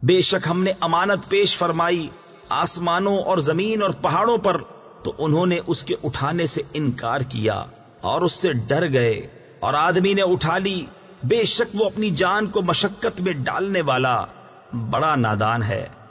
बेशक हमने अमानत पेश फरमाई आसमानों और जमीन और पहाड़ों पर, तो उन्होंने उसके उठाने से इनकार किया और उससे डर गए। और आदमी ने उठा ली, बेशक वो अपनी जान को मशक्कत में डालने वाला बड़ा नादान है।